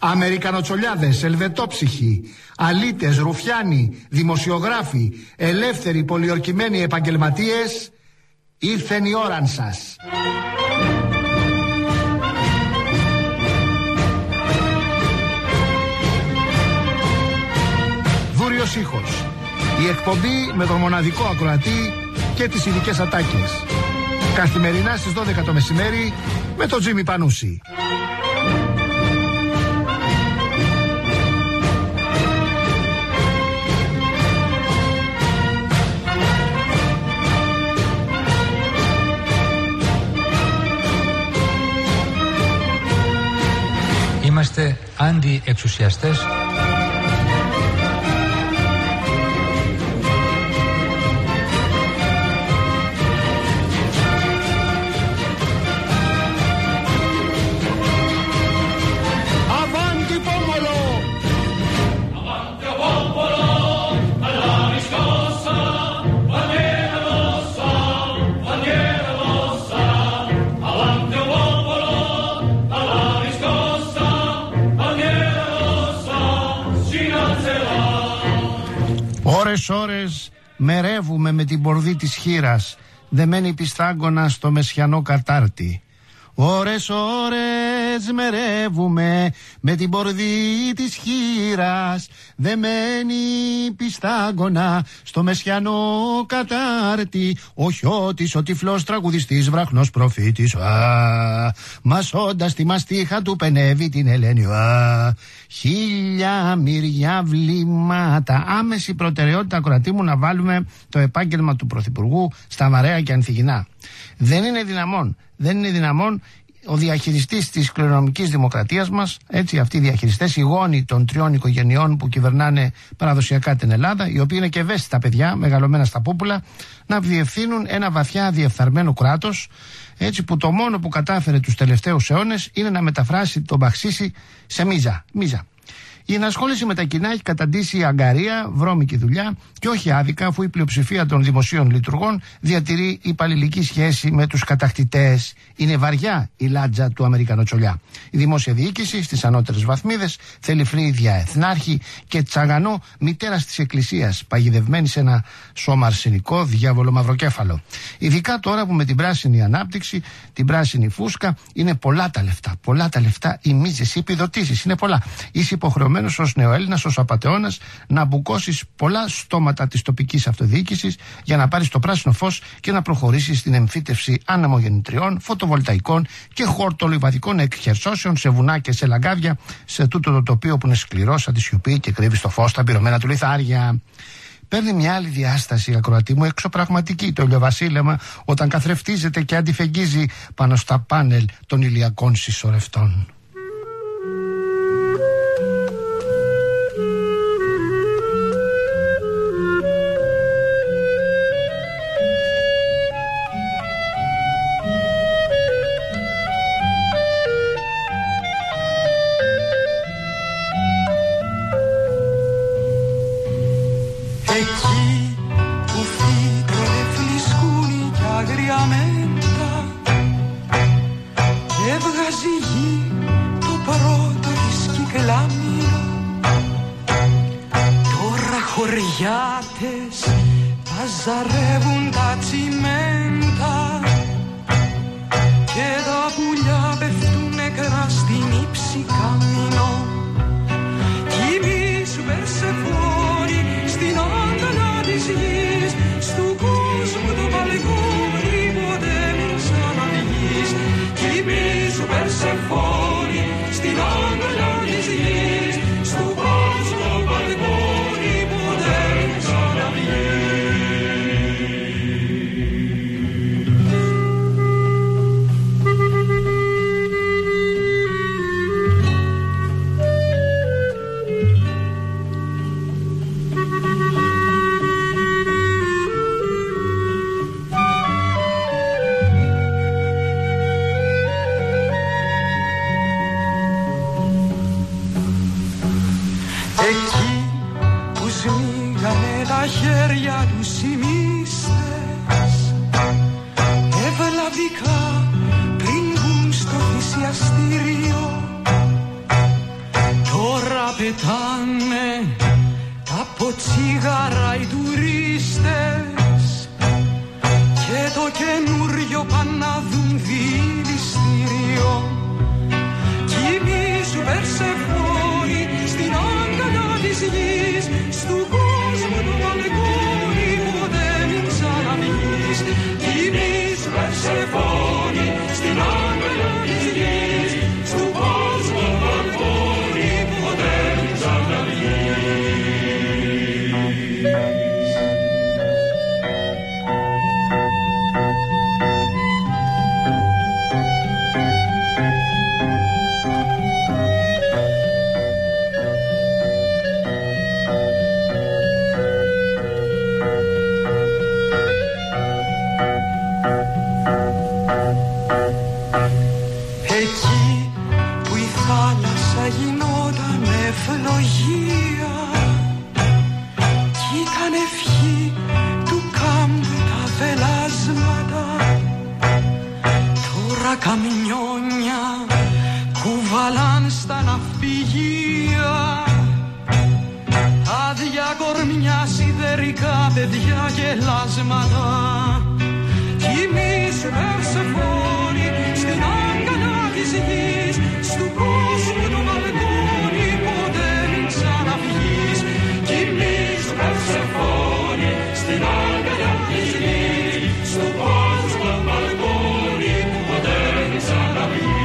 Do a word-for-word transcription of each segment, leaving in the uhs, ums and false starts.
Αμερικανοτσολιάδες, ελβετόψυχοι, αλήτες, ρουφιάνοι, δημοσιογράφοι, ελεύθεροι πολιορκημένοι επαγγελματίες, ήρθεν η ώρα σας. Δούριος ήχος. Η εκπομπή με τον μοναδικό ακροατή και τις ειδικές ατάκες. Καθημερινά στις δώδεκα το μεσημέρι με τον Τζίμι Πανούση. Είμαστε αντιεξουσιαστές. Ώρες ώρες μερεύουμε με την πορδή της χήρας, δεμένη πιστάγκωνα στο μεσιανό κατάρτι. Ώρες ώρες μερεύουμε με την πορδή της χήρας, δεμένη πιστάγκωνα στο μεσιανό κατάρτι. Ο Χιώτης, ο τυφλός τραγουδιστής, βραχνός προφήτης, α, μασώντας τη μαστίχα του πενεύει την Ελένη, α, χίλια μυριά βλήματα. Άμεση προτεραιότητα, ακροατή μου, να βάλουμε το επάγγελμα του Πρωθυπουργού στα βαρέα και ανθυγινά. Δεν είναι δυναμόν, δεν είναι δυναμόν ο διαχειριστής της κληρονομικής δημοκρατίας μας, έτσι, αυτοί οι διαχειριστές, οι γόνοι των τριών οικογενειών που κυβερνάνε παραδοσιακά την Ελλάδα, οι οποίοι είναι και ευαίσθητα παιδιά, μεγαλωμένα στα πούπουλα, να διευθύνουν ένα βαθιά διεφθαρμένο κράτος, έτσι, που το μόνο που κατάφερε τους τελευταίους αιώνες είναι να μεταφράσει τον μπαξίσι σε μίζα. μίζα. Η ενασχόληση με τα κοινά έχει καταντήσει αγκαρία, βρώμικη δουλειά και όχι άδικα, αφού η πλειοψηφία των δημοσίων λειτουργών διατηρεί υπαλληλική σχέση με τους κατακτητές. Είναι βαριά η λάτζα του Αμερικανοτσολιά. Η δημόσια διοίκηση στις ανώτερες βαθμίδες θέλει φρύδια εθνάρχη και τσαγανό μητέρας της Εκκλησίας, παγιδευμένη σε ένα σώμα αρσενικό διάβολο μαυροκέφαλο. Ειδικά τώρα που με την πράσινη ανάπτυξη, την πράσινη φούσκα, είναι πολλά τα λεφτά. Πολλά τα λεφτά, οι μίζες, οι επιδοτήσεις, είναι πολλά. Είσαι υποχρεωμένος ως νεοέλληνας, ως απατεώνας, να μπουκώσεις πολλά στόματα της τοπικής αυτοδιοίκησης για να πάρεις το πράσινο φως και να προχωρήσεις στην εμφύτευση αναμογεννητριών, φωτοβολταϊκών και χορτολιβαδικών εκχερσώσεων σε βουνά και σε λαγκάδια, σε τούτο το τοπίο που είναι σκληρό σαν τη σιωπή και κρύβει στο φως τα πυρωμένα του λιθάρια. Παίρνει μια άλλη διάσταση, ακροατή μου, εξωπραγματική, το ηλιοβασίλεμα, όταν καθρεφτίζεται και αντιφεγγίζει πάνω στα πάνελ των ηλιακών συσσωρευτών. Εκεί που φύτρωνε φλισκούνι κι αγρία μέντα, έβγαζε η γη το πρώτο της κυκλάμινο. Τώρα χωριάτες παζαρεύουν τα τσιμέντα και τα πουλιά πέφτουν νεκρά στην ύψη καμίνο. Κοιμήσου Περσεφόνη στην άγκαλα της γης, στου κόσμου το παλικόνι ποτέ μην ξαναβγείς. Κοιμήσου Περσεφόνη στην άγκαλα της γης, στου κόσμου το παλικόνι ποτέ μην ξαναβγείς. Εκεί που σμίγανε τα χέρια τους οι μύστες, ευλαβικά πριν βγουν στο θυσιαστήριο, πετάνε από τσίγαρα οι τουρίστες και το καινούριο πάνε να δουν δηληστήριο. Κοιμήσου Περσεφόνη στην άγκαλα της γης, στου κόσμου το μπαλκόνι ποτέ μην ξαναβγείς. Κοιμήσου Περσεφόνη στην άγκαλα της γης, στου κόσμου το μπαλκόνι ποτέ μην ξαναβγείς. Ευλογία κι ήταν ευχή του κάμπου τα βελάσματα. Τώρα καμινιόνια κουβαλάν στα ναυπηγεία, άδεια κορμιά σιδερικά παιδιά γελάσματα. Κοιμήσου Περσεφόνη στην άγκαλα της γης, στου κόσμου το μπαλκόνι ποτέ μην ξαναβγείς. Κοιμήσου Περσεφόνη στην άγκαλα της γης, στου κόσμου το μπαλκόνι ποτέ μην ξαναβγείς.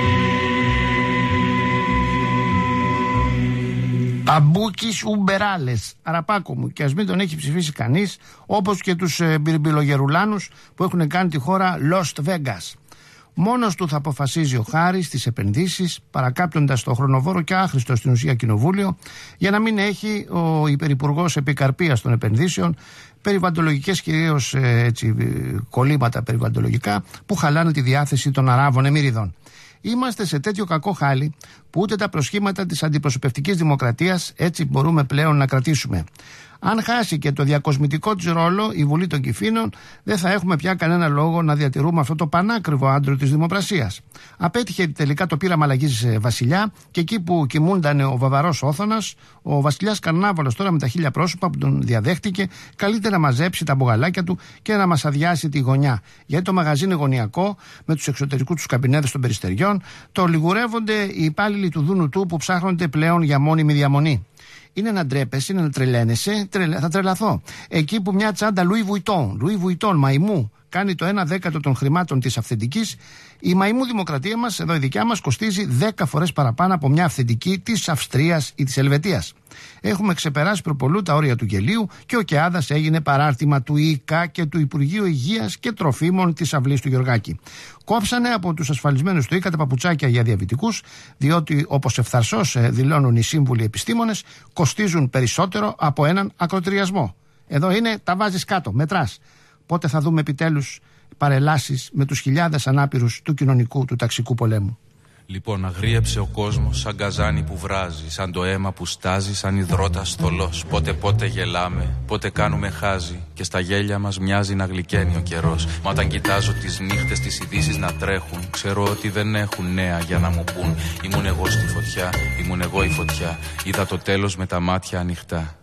Αμπούκης Ουμπεράλες, Αραπάκο μου, και ας μην τον έχει ψηφίσει κανείς, όπως και τους ε, μπιρμπιλογερουλάνους που έχουν κάνει τη χώρα Lost Vegas. Μόνος του θα αποφασίζει ο Χάρης τις επενδύσεις, παρακάπτοντας το χρονοβόρο και άχρηστο στην ουσία κοινοβούλιο, για να μην έχει ο υπερυπουργός επικαρπίας των επενδύσεων περιβαλλοντολογικές, κυρίως ε, έτσι, κολλήματα περιβαλλοντολογικά που χαλάνε τη διάθεση των Αράβων Εμμυριδών. Είμαστε σε τέτοιο κακό χάλι που ούτε τα προσχήματα της αντιπροσωπευτικής δημοκρατίας έτσι μπορούμε πλέον να κρατήσουμε. Αν χάσει και το διακοσμητικό της ρόλο η Βουλή των Κυφήνων, δεν θα έχουμε πια κανένα λόγο να διατηρούμε αυτό το πανάκριβο άντρο της δημοπρασίας. Απέτυχε τελικά το πείραμα αλλαγής βασιλιά, και εκεί που κοιμούνταν ο Βαβαρός Όθωνας, ο βασιλιάς Καρνάβαλος τώρα με τα χίλια πρόσωπα που τον διαδέχτηκε, καλείται να μαζέψει τα μπογαλάκια του και να μας αδειάσει τη γωνιά. Γιατί το μαγαζί είναι γωνιακό, με τους εξωτερικούς τους καμπινέδες των περιστεριών, το λιγουρεύονται οι υπάλληλοι του Δούνου του που ψάχνονται πλέον για μόνιμη διαμονή. Είναι να ντρέπεσαι, είναι να τρελαίνεσαι, τρελα... θα τρελαθώ. Εκεί που μια τσάντα Louis Vuitton, Louis Vuitton μαϊμού, κάνει το ένα δέκατο των χρημάτων της αυθεντικής, η μαϊμού δημοκρατία μας, εδώ η δικιά μας, κοστίζει δέκα φορές παραπάνω από μια αυθεντική της Αυστρίας ή της Ελβετίας. Έχουμε ξεπεράσει προπολού τα όρια του γελίου και ο Κεάδας έγινε παράρτημα του ΙΚΑ και του Υπουργείου Υγείας και Τροφίμων της αυλής του Γεωργάκη. Κόψανε από τους ασφαλισμένους του ΙΚΑ τα παπουτσάκια για διαβητικούς, διότι όπως ευθαρσώς δηλώνουν οι σύμβουλοι επιστήμονες, κοστίζουν περισσότερο από έναν ακροτηριασμό. Εδώ είναι, τα βάζεις κάτω, μετράς. Πότε θα δούμε επιτέλους παρελάσεις με τους χιλιάδες ανάπηρους του κοινωνικού, του ταξικού πολέμου? Λοιπόν, αγρίεψε ο κόσμος σαν καζάνι που βράζει, σαν το αίμα που στάζει, σαν υδρότας θολός. Πότε πότε γελάμε, πότε κάνουμε χάζι, και στα γέλια μας μοιάζει να γλυκαίνει ο καιρός. Μα όταν κοιτάζω τις νύχτες, τις ειδήσεις να τρέχουν, ξέρω ότι δεν έχουν νέα για να μου πούν. Ήμουν εγώ στη φωτιά, ήμουν εγώ η φωτιά, είδα το τέλος με τα μάτια ανοιχτά.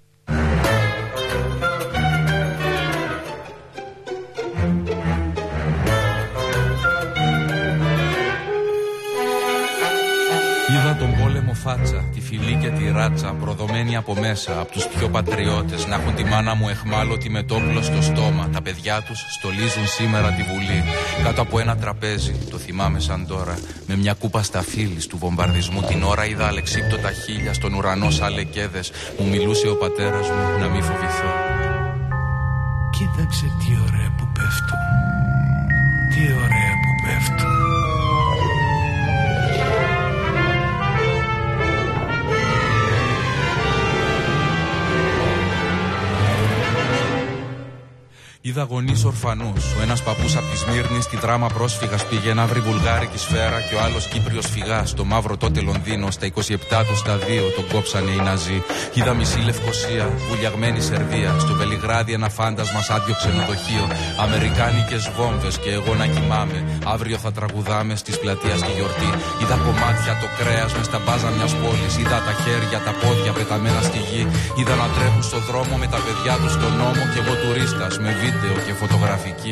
Είδα τον πόλεμο φάτσα, τη φυλή και τη ράτσα, προδομένη από μέσα, από τους πιο πατριώτες, να έχουν τη μάνα μου εχμάλωτη με το όπλο στο στόμα. Τα παιδιά τους στολίζουν σήμερα τη Βουλή, κάτω από ένα τραπέζι, το θυμάμαι σαν τώρα, με μια κούπα σταφύλης του βομβαρδισμού. Την ώρα είδα αλεξίπτωτα χείλια, στον ουρανό σαν λεκέδες. Μου μιλούσε ο πατέρας μου να μην φοβηθώ. Κοίταξε τι ωραία που πέφτουν, τι ωραία που πέφτουν. Είδα γονείς ορφανούς. Ο ένας παππούς από τη Σμύρνη στη δράμα πρόσφυγας πήγε να βρει βουλγάρικη σφαίρα και ο άλλος Κύπριος φυγάς. Στο μαύρο τότε Λονδίνο, στα είκοσι επτά του στα δύο τον κόψανε οι Ναζί. Είδα μισή Λευκοσία, βουλιαγμένη Σερβία. Στο Βελιγράδι ένα φάντασμα σαν άδειο ξενοδοχείο. Αμερικάνικες βόμβες και εγώ να κοιμάμαι. Αύριο θα τραγουδάμε στις πλατείας τη γιορτή. Είδα κομμάτια το κρέας μες στα μπάζα μιας πόλης. Είδα τα χέρια, τα πόδια πεταμένα στη γη. Είδα να τρέχουν στο δρόμο με τα παιδιά τους στον νόμο και εγώ τουρίστας με βίντεο και φωτογραφική.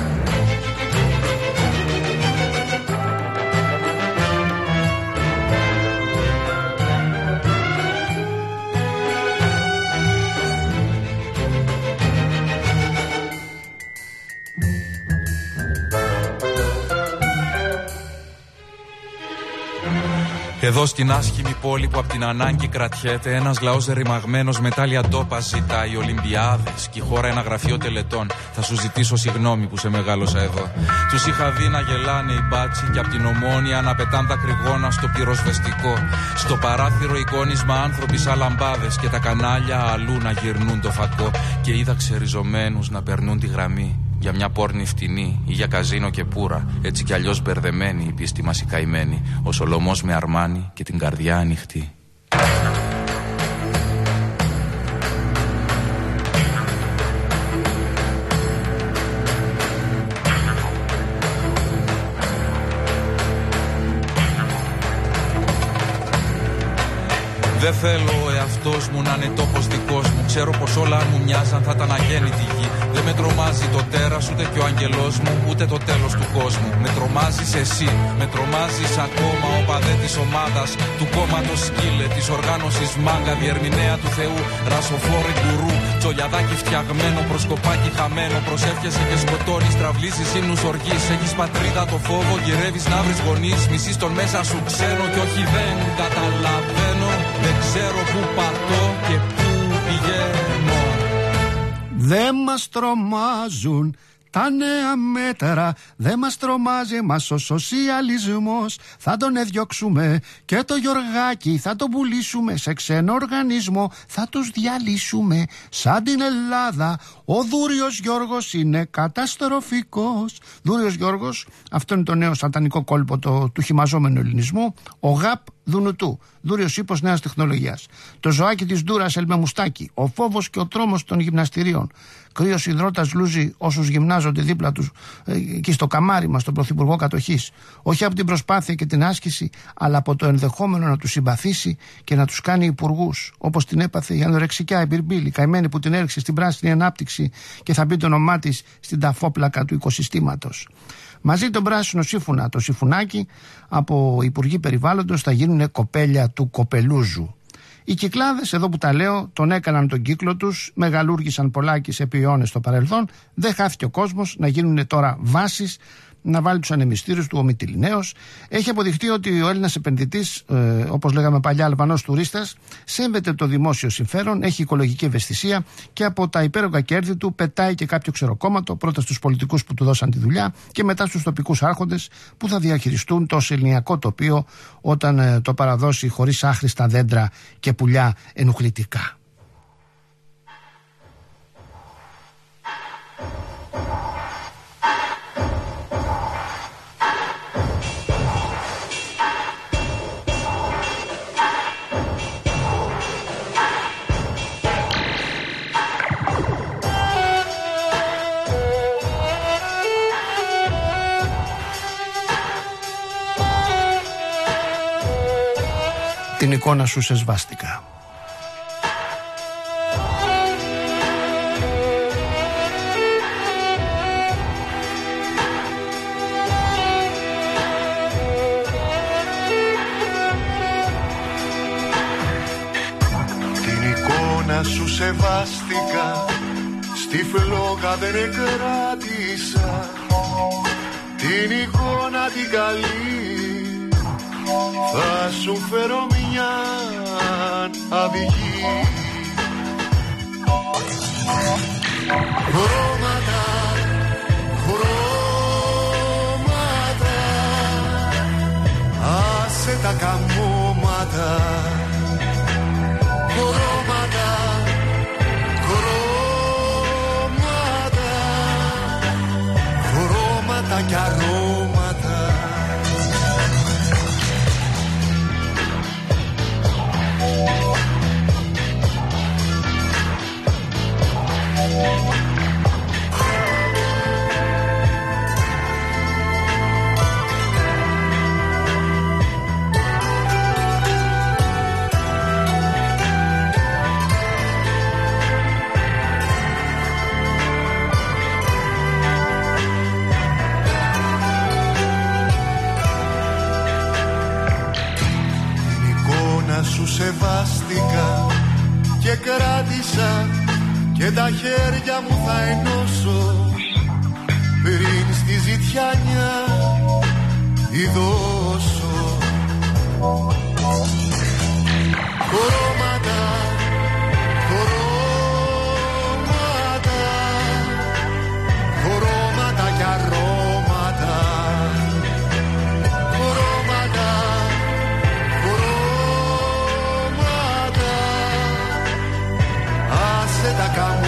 Εδώ στην άσχημη πόλη που απ' την ανάγκη κρατιέται, ένας λαός ρημαγμένος με τάλια ντόπα ζητάει Ολυμπιάδες και η χώρα ένα γραφείο τελετών. Θα σου ζητήσω συγγνώμη που σε μεγάλωσα εδώ. Τους είχα δει να γελάνε οι μπάτσι και απ' την Ομόνια να πετάν τα κρυγόνα στο πυροσβεστικό. Στο παράθυρο εικόνισμα άνθρωποι σαν λαμπάδες και τα κανάλια αλλού να γυρνούν το φακό. Και είδα ξεριζωμένους να περνούν τη γραμμή. Για μια πόρνη φτηνή ή για καζίνο και πουρα. Έτσι κι αλλιώς μπερδεμένη η πίστη μας η καημένη. Ο Σολομός με αρμάνι και την καρδιά ανοιχτή. Δεν θέλω ο εαυτός μου να είναι τόπος δικός μου. Ξέρω πως όλα αν μου μοιάζαν θα ήταν αγέννητη γη. Δεν με τρομάζει το τέρας ούτε και ο αγγελός μου, ούτε το τέλος του κόσμου. Με τρομάζεις εσύ, με τρομάζεις ακόμα ο παδέ της ομάδας, του κόμματος σκύλε, της οργάνωσης μάγκα, διερμηνέα του Θεού, ρασοφόρη γκουρού, τσολιαδάκι φτιαγμένο, προσκοπάκι χαμένο. Προσεύχεσαι και σκοτώνεις, τραυλίζεις ύμνους οργής. Έχεις πατρίδα το φόβο, γυρεύεις να βρεις γονείς. Μισείς τον μέσα σου ξένο κι όχι δεν καταλαβαίνω. Δεν ξέρω πού πατώ και πού πηγαίνω. Δεν μας τρομάζουν τα νέα μέτρα, δεν μας τρομάζει μας ο σοσιαλισμός. Θα τον εδιώξουμε και το Γιωργάκι θα τον πουλήσουμε σε ξένο οργανισμό. Θα τους διαλύσουμε σαν την Ελλάδα. Ο Δούριος Γιώργος είναι καταστροφικός. Δούριος Γιώργος, αυτό είναι το νέο σατανικό κόλπο το, του χυμαζόμενου ελληνισμού. Ο ΓΑΠ Δουνουτού, Δούριος ύπος νέας τεχνολογίας. Το ζωάκι της Ντούρας Ελμεμουστάκη. Ο φόβος και ο τρόμος των γυμναστηρίων. Κρύος υδρότας λούζει όσους γυμνάζονται δίπλα τους ε, και στο καμάρι μας, τον πρωθυπουργό κατοχής. Όχι από την προσπάθεια και την άσκηση, αλλά από το ενδεχόμενο να τους συμπαθήσει και να τους κάνει υπουργούς. Όπως την έπαθε η ανορεξικιά η Μπυρμπίλη, καημένη που την έριξε στην πράσινη ανάπτυξη και θα μπει το όνομά της στην ταφόπλακα του οικοσυστήματος. Μαζί τον πράσινο σύμφωνα, το Συμφωνάκι, από Υπουργοί Περιβάλλοντος θα γίνουν κοπέλια του κοπελούζου. Οι Κυκλάδες, εδώ που τα λέω, τον έκαναν τον κύκλο τους, μεγαλούργησαν πολλάκις επί αιώνες στο παρελθόν, δεν χάθηκε ο κόσμος να γίνουν τώρα βάσεις, να βάλει τους ανεμιστήρους του ο Μυτιληναίος. Έχει αποδειχτεί ότι ο Έλληνας επενδυτής, ε, όπως λέγαμε παλιά, Αλβανός τουρίστας, σέβεται το δημόσιο συμφέρον, έχει οικολογική ευαισθησία και από τα υπέρογκα κέρδη του πετάει και κάποιο ξεροκόμματο, πρώτα στους πολιτικούς που του δώσαν τη δουλειά και μετά στους τοπικούς άρχοντες που θα διαχειριστούν το σεληνιακό τοπίο όταν ε, το παραδώσει χωρίς άχρηστα δέντρα και πουλιά ενοχλητικά. Την εικόνα σου σε σβάστηκα. Την εικόνα σου σεβάστηκα, στη φλόγα δεν κράτησα. Την εικόνα την καλή θα σου φέρω μια αυγή. Χρώματα, χρώματα, άσε τα καμώματα. Χρώματα, χρώματα, Μόνα σου σεβάστηκα και κράτησα και τα χέρια μου θα ενώσω πριν στη ζητιάνια ειδώσω. Χρώματα, χρώματα, χρώματα κι αρώματα, χρώματα, χρώματα, άσε τα καμώματα.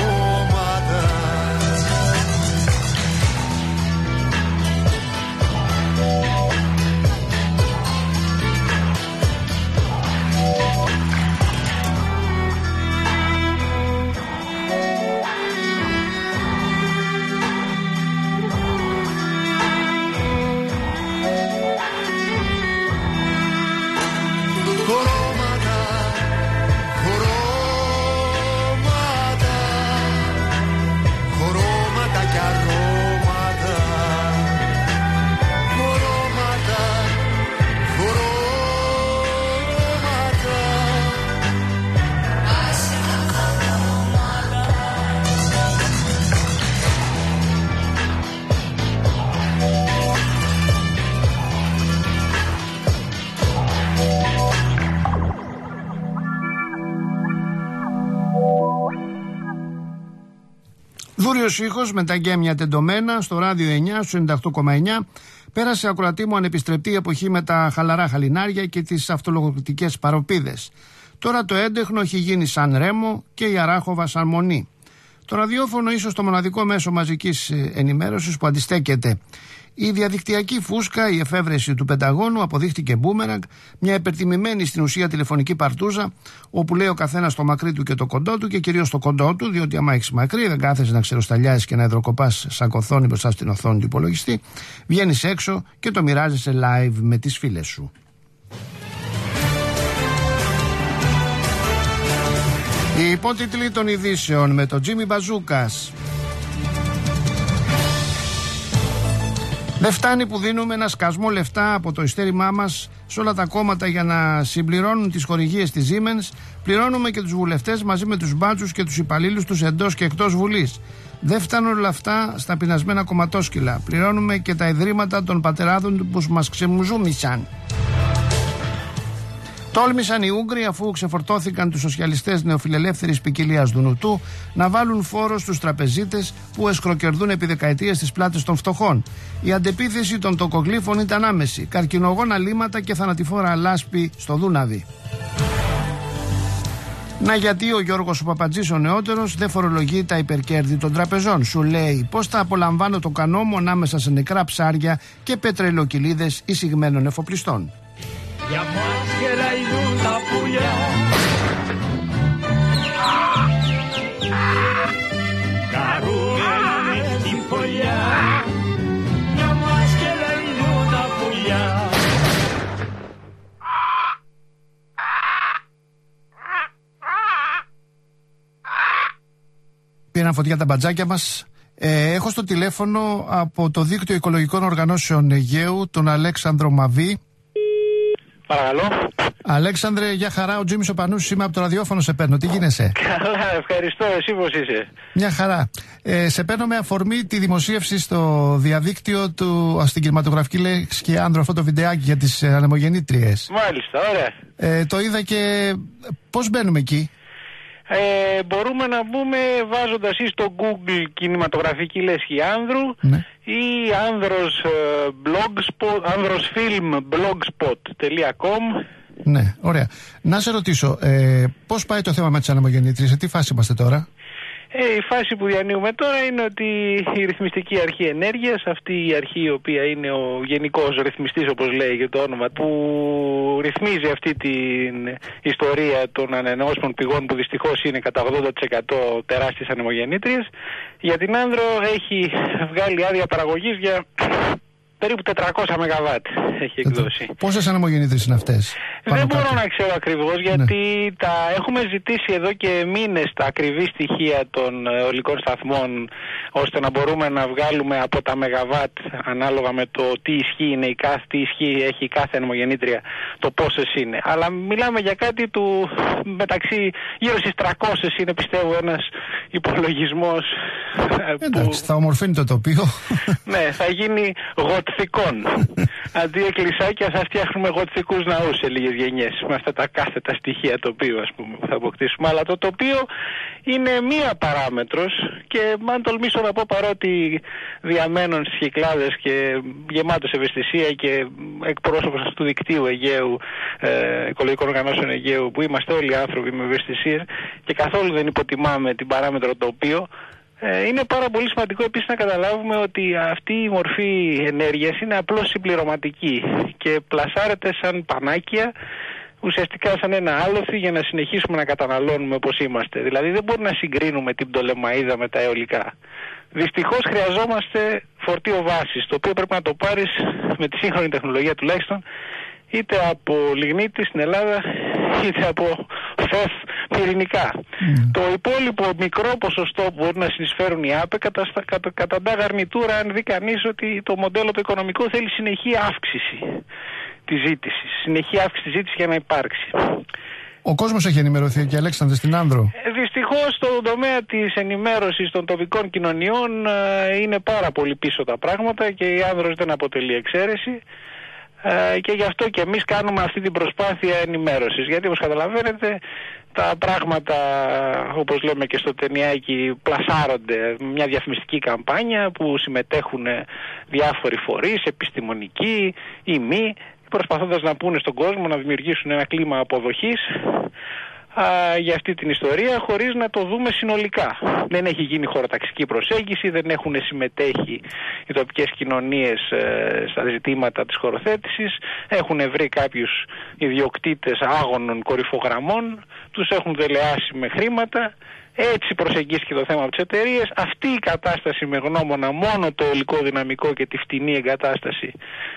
Δούριος ήχος με τα γκέμια τεντωμένα στο ράδιο εννιά, στους ενενήντα οκτώ κόμμα εννιά. Πέρασε ακροατή μου ανεπιστρεπτή εποχή με τα χαλαρά χαλινάρια και τις αυτολογητικές παροπίδες. Τώρα το έντεχνο έχει γίνει σαν Ρέμο και η Αράχοβα σαν Μονή. Το ραδιόφωνο ίσως το μοναδικό μέσο μαζικής ενημέρωσης που αντιστέκεται. Η διαδικτυακή φούσκα, η εφεύρεση του Πενταγώνου αποδείχτηκε μπούμεραγκ, μια υπερτιμημένη στην ουσία τηλεφωνική παρτούζα, όπου λέει ο καθένας το μακρύ του και το κοντό του και κυρίως το κοντό του, διότι άμα έχεις μακρύ δεν κάθεσαι να ξεροσταλιάζεις και να υδροκοπάς σαν κοθόνι μπροστά στην οθόνη του υπολογιστή. Βγαίνεις έξω και το μοιράζεσαι live με τις φίλες σου. Οι υπότιτλοι των ειδήσεων με τον Τζίμι Μπαζούκας. Δεν φτάνει που δίνουμε ένα σκασμό λεφτά από το ειστέρημά μας σε όλα τα κόμματα για να συμπληρώνουν τις χορηγίες της Siemens. Πληρώνουμε και τους βουλευτές μαζί με τους μπάτσους και τους υπαλλήλους τους εντός και εκτός Βουλής. Δεν φτάνουν όλα αυτά στα πεινασμένα κομματόσκυλα. Πληρώνουμε και τα ιδρύματα των πατεράδων που μας ξεμουζούμισαν. Τόλμησαν οι Ούγγροι, αφού ξεφορτώθηκαν τους σοσιαλιστές νεοφιλελεύθερης ποικιλίας Δουνουτού, να βάλουν φόρο στους τραπεζίτες που εσκροκερδούν επί δεκαετίες τις πλάτες των φτωχών. Η αντεπίθεση των τοκογλύφων ήταν άμεση. Καρκινογόνα λίμματα και θανατηφόρα λάσπη στο Δούναβι. Να γιατί ο Γιώργος ο Παπατζής ο νεότερος δεν φορολογεί τα υπερκέρδη των τραπεζών. Σου λέει πώς θα απολαμβάνω το κανόμο ανάμεσα σε νεκρά ψάρια και πετρελοκυλίδες εισηγμένων εφοπλιστών. Για μας γελαϊδούν τα πουλιά, χαρούμενοι μες στην φωλιά. Για μας γελαϊδούν τα πουλιά. Πήραν φωτιά τα μπατζάκια μας. Ε, έχω στο τηλέφωνο από το Δίκτυο Οικολογικών Οργανώσεων Αιγαίου τον Αλέξανδρο Μαβή. Παρακαλώ. Αλέξανδρε, για χαρά, ο Τζίμις ο Πανούσης, είμαι από το ραδιόφωνο, σε παίρνω. Τι γίνεσαι? Καλά, ευχαριστώ. Εσύ πώς είσαι? Μια χαρά. Ε, σε παίρνω με αφορμή τη δημοσίευση στο διαδίκτυο του, στην κινηματογραφική λέξη Άνδρο, αυτό το βιντεάκι για τις ανεμογεννήτριες. Μάλιστα, ωραία. Ε, το είδα και πώς μπαίνουμε εκεί? Ε, μπορούμε να μπούμε βάζοντας ή στο Google κινηματογραφική λέσχη Άνδρου, ναι, ή άνδρος ε, blogspot, άνδροσfilmblogspot τελεία com. Ναι, ωραία. Να σε ρωτήσω, ε, πώς πάει το θέμα με τις ανεμογεννήτριες, σε τι φάση είμαστε τώρα? Ε, η φάση που διανύουμε τώρα είναι ότι η Ρυθμιστική Αρχή Ενέργειας, αυτή η αρχή η οποία είναι ο γενικός ρυθμιστής, όπως λέει και το όνομα, που ρυθμίζει αυτή την ιστορία των ανανεώσιμων πηγών, που δυστυχώς είναι κατά ογδόντα τοις εκατό τεράστιες ανεμογεννήτριες, για την Άνδρο έχει βγάλει άδεια παραγωγής για περίπου τετρακόσια μεγαβάτ έχει εκδώσει. Πόσες ανεμογεννήτριες είναι αυτές? πάνω Δεν κάτω. μπορώ να ξέρω ακριβώς, γιατί ναι. τα έχουμε ζητήσει εδώ και μήνες τα ακριβή στοιχεία των αιωλικών σταθμών, ώστε να μπορούμε να βγάλουμε από τα μεγαβάτ, ανάλογα με το τι ισχύ είναι η κάθε, τι ισχύ έχει η κάθε ενομογεννήτρια, το πόσες είναι. Αλλά μιλάμε για κάτι του μεταξύ γύρω στις τριακόσιες είναι, πιστεύω, ένας υπολογισμός. Εντάξει, που... θα ομορφαίνει το τοπίο. Ναι, θα γίνει γοτθικών. Αντί εκκλησάκια θα φτιάχνουμε γοτθικούς ναούς σε λίγες γενιές, με αυτά τα κάθετα στοιχεία τοπίου, ας πούμε, που θα αποκτήσουμε. Αλλά το τοπίο είναι μία παράμετρος και αν τολμήσω να πω, παρότι διαμένων στις Κυκλάδες και γεμάτος ευαισθησία και εκπρόσωπος του δικτύου Αιγαίου, ε, οικολογικών οργανώσεων Αιγαίου, που είμαστε όλοι άνθρωποι με ευαισθησίες και καθόλου δεν υποτιμάμε την παράμετρο τοπίο, είναι πάρα πολύ σημαντικό επίσης να καταλάβουμε ότι αυτή η μορφή ενέργειας είναι απλώς συμπληρωματική και πλασάρεται σαν πανάκια, ουσιαστικά σαν ένα άλοθη για να συνεχίσουμε να καταναλώνουμε όπως είμαστε. Δηλαδή δεν μπορούμε να συγκρίνουμε την πτολεμαΐδα με τα αιωλικά. Δυστυχώς χρειαζόμαστε φορτίο βάσης, το οποίο πρέπει να το πάρεις με τη σύγχρονη τεχνολογία τουλάχιστον, είτε από λιγνίτη στην Ελλάδα, είτε από ΦΕΦ πυρηνικά. Mm. Το υπόλοιπο μικρό ποσοστό που μπορεί να συνεισφέρουν οι ΑΠΕ καταστα... κατα... καταντά γαρνιτούρα, αν δει κανείς ότι το μοντέλο το οικονομικό θέλει συνεχή αύξηση της ζήτησης, συνεχή αύξηση της ζήτησης για να υπάρξει. Ο κόσμος έχει ενημερωθεί, και Αλέξανδρε, στην Άνδρο. Δυστυχώς στον τομέα της ενημέρωσης των τοπικών κοινωνιών είναι πάρα πολύ πίσω τα πράγματα και η Άνδρος δεν αποτελεί εξαίρεση. Ε, και γι' αυτό και εμείς κάνουμε αυτή την προσπάθεια ενημέρωσης, γιατί όπως καταλαβαίνετε τα πράγματα, όπως λέμε και στο ταινιάκι, πλασάρονται μια διαφημιστική καμπάνια που συμμετέχουν διάφοροι φορείς, επιστημονικοί ή μη, προσπαθώντας να πούνε στον κόσμο, να δημιουργήσουν ένα κλίμα αποδοχής α, για αυτή την ιστορία, χωρίς να το δούμε συνολικά. Δεν έχει γίνει χωροταξική προσέγγιση, δεν έχουν συμμετέχει οι τοπικές κοινωνίες ε, στα ζητήματα της χωροθέτησης, έχουν βρει κάποιους ιδιοκτήτες άγωνων κορυφογραμμών, τους έχουν δελεάσει με χρήματα, έτσι προσεγγίστηκε το θέμα από τις εταιρείες. Αυτή η κατάσταση με γνώμονα μόνο το υλικό δυναμικό και τη φτηνή εγκατάσταση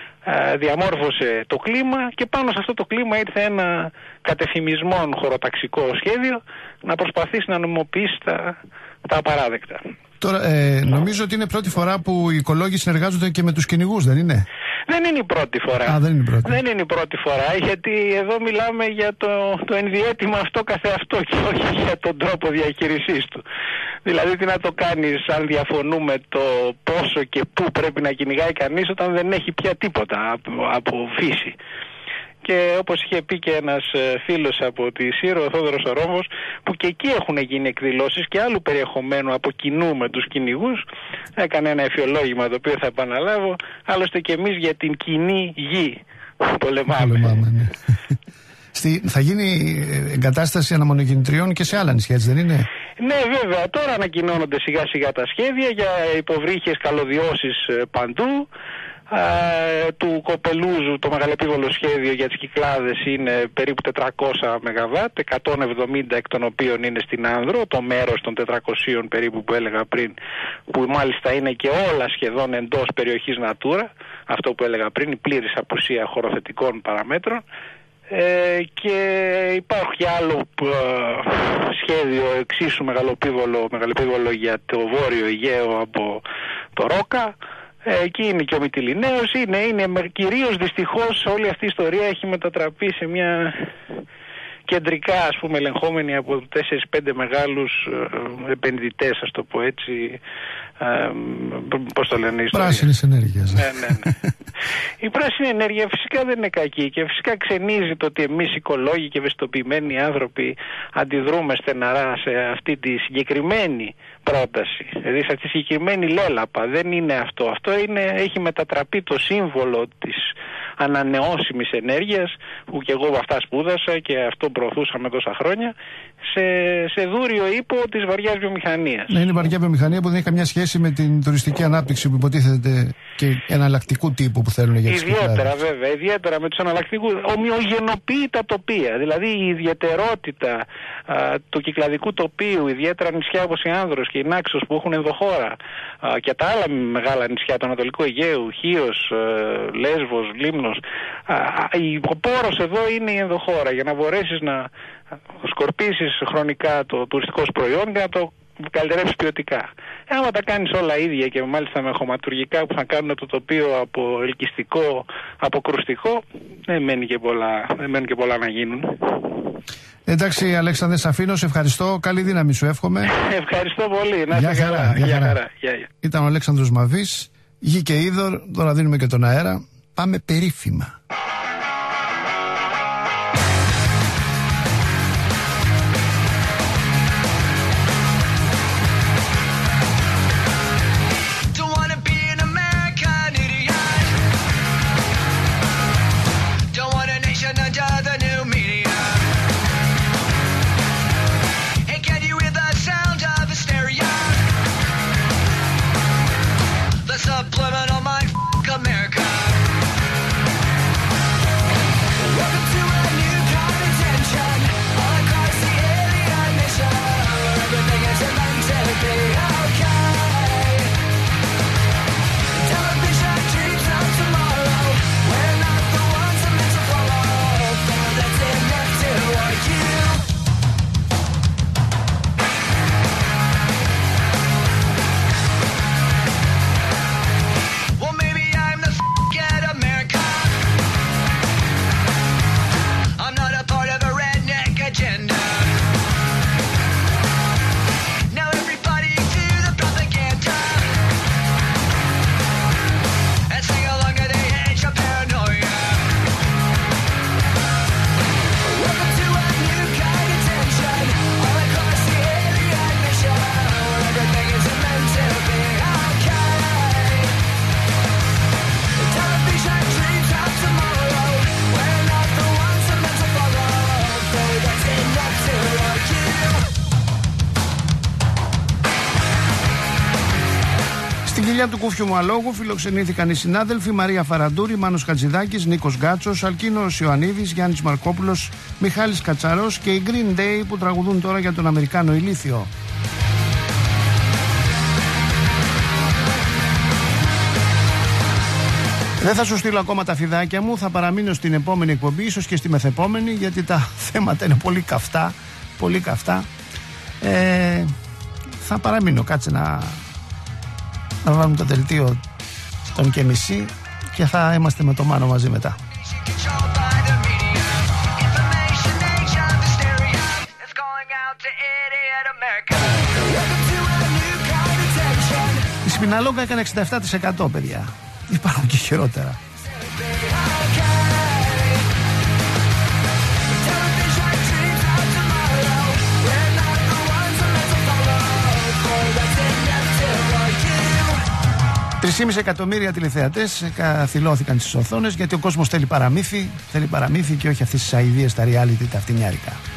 διαμόρφωσε το κλίμα και πάνω σε αυτό το κλίμα ήρθε ένα κατεφημισμόν χωροταξικό σχέδιο να προσπαθήσει να νομιμοποιήσει τα, τα απαράδεκτα. Τώρα ε, νομίζω ότι είναι πρώτη φορά που οι οικολόγοι συνεργάζονται και με τους κυνηγούς, δεν είναι? Δεν είναι η πρώτη φορά. Α, δεν είναι η πρώτη. Δεν είναι η πρώτη φορά, γιατί εδώ μιλάμε για το, το ενδιαίτημα αυτό καθεαυτό και όχι για τον τρόπο διαχείρισής του. Δηλαδή τι να το κάνεις αν διαφωνούμε το πόσο και πού πρέπει να κυνηγάει κανείς όταν δεν έχει πια τίποτα από, από φύση. Και όπως είχε πει και ένας φίλος από τη Σύρο, ο Θόδωρος ο Ρόμβος, που και εκεί έχουν γίνει εκδηλώσεις και άλλου περιεχομένου από κοινού με τους κυνηγούς, έκανε ένα εφιολόγημα το οποίο θα επαναλάβω, άλλωστε και εμείς για την κοινή γη πολεμάμε. πολεμάμε ναι. Στη, θα γίνει εγκατάσταση αναμονογεννητριών και σε άλλα νησιά, έτσι δεν είναι? Ναι, βέβαια. Τώρα ανακοινώνονται σιγά σιγά τα σχέδια για υποβρύχιες καλωδιώσεις παντού. Uh, του Κοπελούζου το μεγαλεπίβολο σχέδιο για τις Κυκλάδες είναι περίπου τετρακόσια μεγαβάτ, εκατόν εβδομήντα εκ των οποίων είναι στην Άνδρο, το μέρος των τετρακοσίων περίπου που έλεγα πριν, που μάλιστα είναι και όλα σχεδόν εντός περιοχής Natura, αυτό που έλεγα πριν, η πλήρης απουσία χωροθετικών παραμέτρων. Ε, και υπάρχει άλλο ε, σχέδιο εξίσου μεγαλοπίβολο, μεγαλοπίβολο για το βόρειο Αιγαίο από το Ρόκα. Εκεί είναι και ο Μυτιληναίος, είναι, είναι κυρίως δυστυχώς όλη αυτή η ιστορία έχει μετατραπεί σε μια κεντρικά, ας πούμε, ελεγχόμενη από τέσσερις πέντε μεγάλους ε, επενδυτές, ας το πω έτσι, ε, πώς το λένε, ιστορία. Πράσινης ενέργειας. Ναι, ναι, ναι. Η πράσινη ενέργεια φυσικά δεν είναι κακή και φυσικά ξενίζει το ότι εμείς οικολόγοι και ευαισθητοποιημένοι άνθρωποι αντιδρούμε στεναρά σε αυτή τη συγκεκριμένη πρόταση. Δηλαδή σε αυτή τη συγκεκριμένη λέλαπα. Δεν είναι αυτό. Αυτό είναι, έχει μετατραπεί το σύμβολο της ανανεώσιμης ενέργειας, που και εγώ αυτά σπούδασα και αυτό προωθούσαμε τόσα χρόνια, σε, σε δούριο ύπο της βαριάς βιομηχανίας. Ναι, είναι βαριά βιομηχανία που δεν έχει καμιά σχέση με την τουριστική ανάπτυξη που υποτίθεται και εναλλακτικού τύπου που θέλουν για τις Κυκλάδες. Ιδιαίτερα βέβαια, ιδιαίτερα με τους εναλλακτικούς, ομοιογενοποιεί τα τοπία. Δηλαδή η ιδιαιτερότητα α, του κυκλαδικού τοπίου, ιδιαίτερα νησιά όπως η Άνδρος και η Νάξος που έχουν ενδοχώρα α, και τα άλλα μεγάλα νησιά του Ανατολικού Αιγαίου, Χίος, ε, Λέσβος, Λίμνος. Α, ο πόρος εδώ είναι η ενδοχώρα για να μπορέσεις να σκορπίσεις χρονικά το τουριστικό σου προϊόν και να το καλυτερέψεις ποιοτικά. Ε, άμα τα κάνεις όλα ίδια και μάλιστα με χωματουργικά που θα κάνουν το τοπίο από ελκυστικό, από κρουστικό, δεν μένει και πολλά, δεν μένουν και πολλά να γίνουν. Εντάξει, Αλέξανδρε, σε αφήνω, σε ευχαριστώ. Καλή δύναμη σου εύχομαι. Ευχαριστώ πολύ. Να είστε χαρά, καλά. για Για χαρά. χαρά. Για, για. Ήταν ο Αλέξανδρος Μαβής, Γη και Είδωρ. Τώρα δίνουμε και τον αέρα. Πάμε περίφημα. Subliminal mind, f*** America. Στην κοιλιά του Κούφιου μου αλόγου φιλοξενήθηκαν οι συνάδελφοι Μαρία Φαραντούρη, Μάνος Χατζηδάκης, Νίκος Γκάτσος, Αλκίνος Ιωαννίδης, Γιάννης Μαρκόπουλος, Μιχάλης Κατσαρός και οι Green Day που τραγουδούν τώρα για τον Αμερικάνο ηλίθιο. Δεν θα σου στείλω ακόμα τα φιδάκια μου, θα παραμείνω στην επόμενη εκπομπή, ίσως και στη μεθεπόμενη, γιατί τα θέματα είναι πολύ καυτά, πολύ καυτά. Ε, θα παραμείνω, κάτσε να, να βάλουμε το δελτίο των και μισή και θα είμαστε με το Μάνο μαζί μετά. Η Σπιναλόγκα έκανε εξήντα επτά τοις εκατό, παιδιά. Υπάρχουν και χειρότερα. τρία κόμμα πέντε εκατομμύρια τηλεθεατές καθυλώθηκαν στις οθόνες, γιατί ο κόσμος θέλει παραμύθι, θέλει παραμύθι και όχι αυτές τις αηδίες, τα reality, τα φτηνιάρικα.